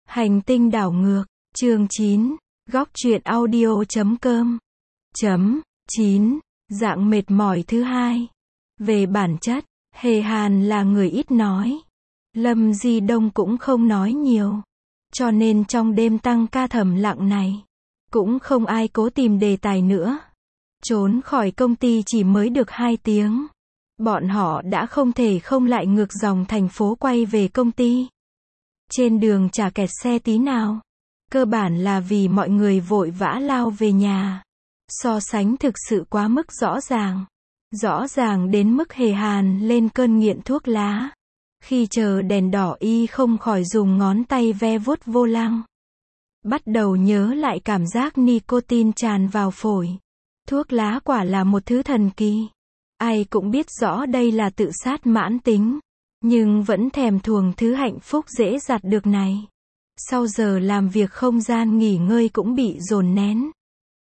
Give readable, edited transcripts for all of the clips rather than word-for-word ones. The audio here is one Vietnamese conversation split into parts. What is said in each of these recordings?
Hành tinh đảo ngược, chương 9, góc truyện audio.com. 9. Dạng mệt mỏi thứ hai. Về bản chất, Hề Hàn là người ít nói. Lâm Di Đông cũng không nói nhiều. Cho nên trong đêm tăng ca thầm lặng này, cũng không ai cố tìm đề tài nữa. Trốn khỏi công ty chỉ mới được 2 tiếng. Bọn họ đã không thể không lại ngược dòng thành phố quay về công ty. Trên đường chả kẹt xe tí nào. Cơ bản là vì mọi người vội vã lao về nhà. So sánh thực sự quá mức rõ ràng. Rõ ràng đến mức Hề Hàn lên cơn nghiện thuốc lá. Khi chờ đèn đỏ y không khỏi dùng ngón tay ve vuốt vô lăng. Bắt đầu nhớ lại cảm giác nicotine tràn vào phổi. Thuốc lá quả là một thứ thần kỳ. Ai cũng biết rõ đây là tự sát mãn tính. Nhưng vẫn thèm thuồng thứ hạnh phúc dễ dạt được này. Sau giờ làm việc không gian nghỉ ngơi cũng bị dồn nén.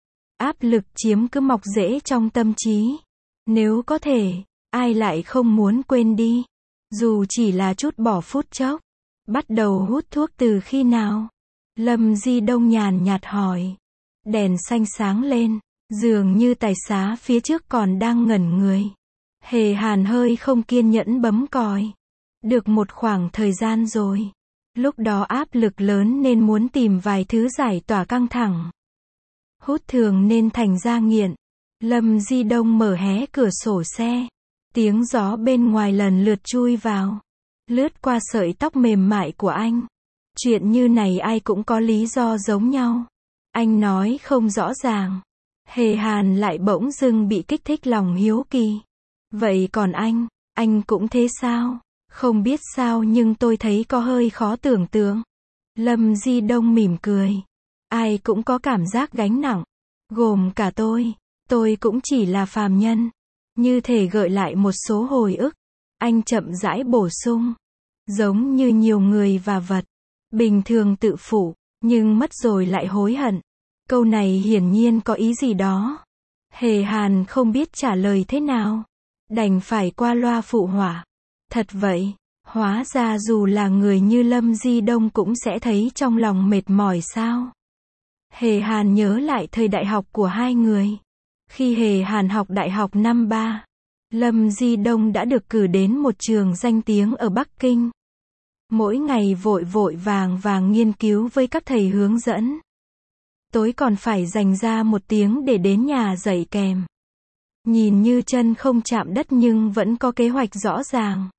Áp lực chiếm cứ mọc rễ trong tâm trí. Nếu có thể, ai lại không muốn quên đi. Dù chỉ là chút bỏ phút chốc. Bắt đầu hút thuốc từ khi nào? Lâm Di Đông nhàn nhạt hỏi. Đèn xanh sáng lên, dường như tài xá phía trước còn đang ngẩn người. Hề Hàn hơi không kiên nhẫn bấm còi. Được một khoảng thời gian rồi. Lúc đó áp lực lớn nên muốn tìm vài thứ giải tỏa căng thẳng. Hút thường nên thành ra nghiện. Lâm Di Đông mở hé cửa sổ xe. Tiếng gió bên ngoài lần lượt chui vào. Lướt qua sợi tóc mềm mại của anh. Chuyện như này ai cũng có lý do giống nhau. Anh nói không rõ ràng. Hề Hàn lại bỗng dưng bị kích thích lòng hiếu kỳ. Vậy còn anh cũng thế sao? Không biết sao nhưng tôi thấy có hơi khó tưởng tượng. Lâm Di Đông mỉm cười. Ai cũng có cảm giác gánh nặng. Gồm cả tôi cũng chỉ là phàm nhân. Như thể gợi lại một số hồi ức. Anh chậm rãi bổ sung. Giống như nhiều người và vật. Bình thường tự phụ, nhưng mất rồi lại hối hận. Câu này hiển nhiên có ý gì đó. Hề Hàn không biết trả lời thế nào. Đành phải qua loa phụ họa. Thật vậy, hóa ra dù là người như Lâm Di Đông cũng sẽ thấy trong lòng mệt mỏi sao? Hề Hàn nhớ lại thời đại học của hai người. Khi Hề Hàn học đại học năm 3, Lâm Di Đông đã được cử đến một trường danh tiếng ở Bắc Kinh. Mỗi ngày vội vội vàng nghiên cứu với các thầy hướng dẫn. Tối còn phải dành ra 1 tiếng để đến nhà dạy kèm. Nhìn như chân không chạm đất nhưng vẫn có kế hoạch rõ ràng.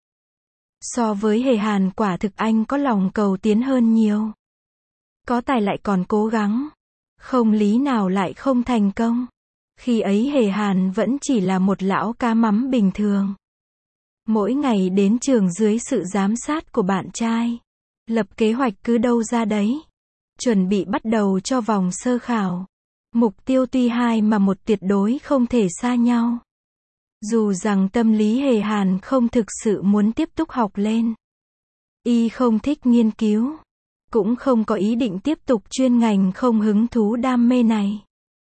So với Hề Hàn quả thực anh có lòng cầu tiến hơn nhiều. Có tài lại còn cố gắng. Không lý nào lại không thành công. Khi ấy Hề Hàn vẫn chỉ là một lão cá mắm bình thường. Mỗi ngày đến trường dưới sự giám sát của bạn trai. Lập kế hoạch cứ đâu ra đấy. Chuẩn bị bắt đầu cho vòng sơ khảo. Mục tiêu tuy hai mà một tuyệt đối không thể xa nhau. Dù rằng tâm lý Hề Hàn không thực sự muốn tiếp tục học lên. Y không thích nghiên cứu. Cũng không có ý định tiếp tục chuyên ngành không hứng thú đam mê này.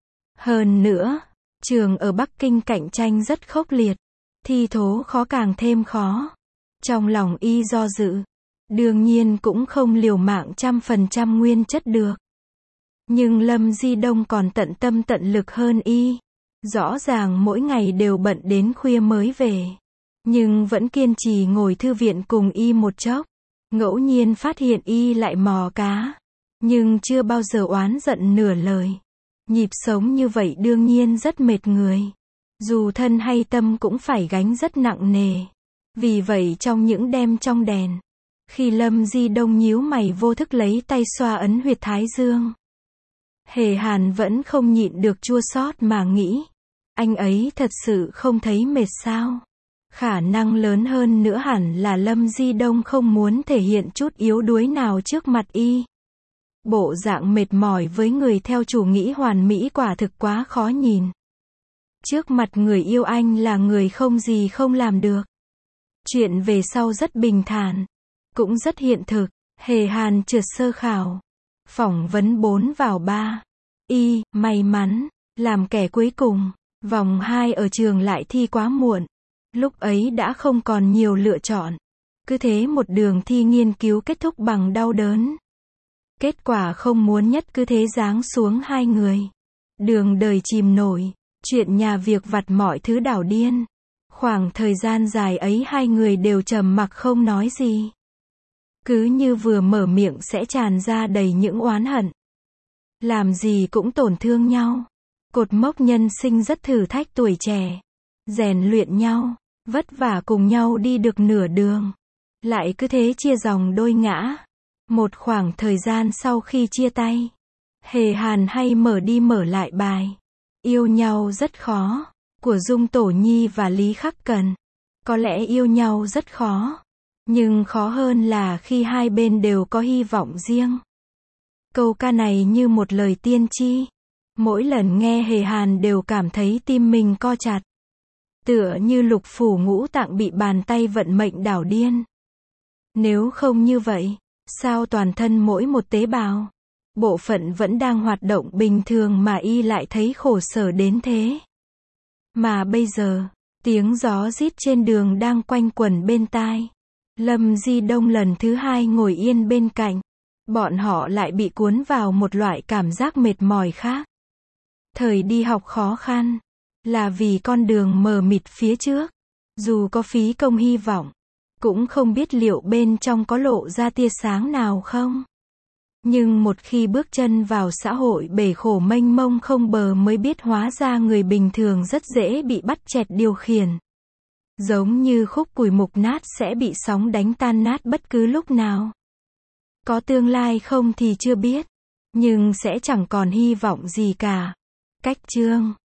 Hơn nữa, trường ở Bắc Kinh cạnh tranh rất khốc liệt. Thi thố khó càng thêm khó. Trong lòng Y do dự. Đương nhiên cũng không liều mạng 100% nguyên chất được. Nhưng Lâm Di Đông còn tận tâm tận lực hơn Y. Rõ ràng mỗi ngày đều bận đến khuya mới về. Nhưng vẫn kiên trì ngồi thư viện cùng Y một chốc. Ngẫu nhiên phát hiện Y lại mò cá. Nhưng chưa bao giờ oán giận nửa lời. Nhịp sống như vậy đương nhiên rất mệt người. Dù thân hay tâm cũng phải gánh rất nặng nề. Vì vậy trong những đêm trong đèn. Khi Lâm Di Đông nhíu mày vô thức lấy tay xoa ấn huyệt thái dương. Hề Hàn vẫn không nhịn được chua xót mà nghĩ. Anh ấy thật sự không thấy mệt sao? Khả năng lớn hơn nữa hẳn là Lâm Di Đông không muốn thể hiện chút yếu đuối nào trước mặt Y. Bộ dạng mệt mỏi với người theo chủ nghĩa hoàn mỹ quả thực quá khó nhìn. Trước mặt người yêu anh là người không gì không làm được. Chuyện về sau rất bình thản. Cũng rất hiện thực. Hề Hàn trượt sơ khảo. Phỏng vấn 4 vào 3. Y, may mắn, làm kẻ cuối cùng. Vòng 2 ở trường lại thi quá muộn. Lúc ấy đã không còn nhiều lựa chọn. Cứ thế một đường thi nghiên cứu kết thúc bằng đau đớn. Kết quả không muốn nhất cứ thế giáng xuống hai người. Đường đời chìm nổi, chuyện nhà việc vặt mọi thứ đảo điên. Khoảng thời gian dài ấy hai người đều trầm mặc không nói gì. Cứ như vừa mở miệng sẽ tràn ra đầy những oán hận. Làm gì cũng tổn thương nhau. Cột mốc nhân sinh rất thử thách tuổi trẻ. Rèn luyện nhau, vất vả cùng nhau đi được nửa đường. Lại cứ thế chia dòng đôi ngã. Một khoảng thời gian sau khi chia tay, Hề Hàn hay mở đi mở lại bài Yêu nhau rất khó của Dung Tổ Nhi và Lý Khắc Cần. Có lẽ yêu nhau rất khó, nhưng khó hơn là khi hai bên đều có hy vọng riêng. Câu ca này như một lời tiên tri. Mỗi lần nghe Hề Hàn đều cảm thấy tim mình co chặt. Tựa như lục phủ ngũ tạng bị bàn tay vận mệnh đảo điên. Nếu không như vậy, sao toàn thân mỗi một tế bào, bộ phận vẫn đang hoạt động bình thường mà y lại thấy khổ sở đến thế? Mà bây giờ, tiếng gió rít trên đường đang quanh quẩn bên tai. Lâm Di Đông lần thứ hai ngồi yên bên cạnh. Bọn họ lại bị cuốn vào một loại cảm giác mệt mỏi khác. Thời đi học khó khăn, là vì con đường mờ mịt phía trước. Dù có phí công hy vọng, cũng không biết liệu bên trong có lộ ra tia sáng nào không. Nhưng một khi bước chân vào xã hội bể khổ mênh mông không bờ mới biết hóa ra người bình thường rất dễ bị bắt chẹt điều khiển. Giống như khúc củi mục nát sẽ bị sóng đánh tan nát bất cứ lúc nào. Có tương lai không thì chưa biết, nhưng sẽ chẳng còn hy vọng gì cả. Cách chương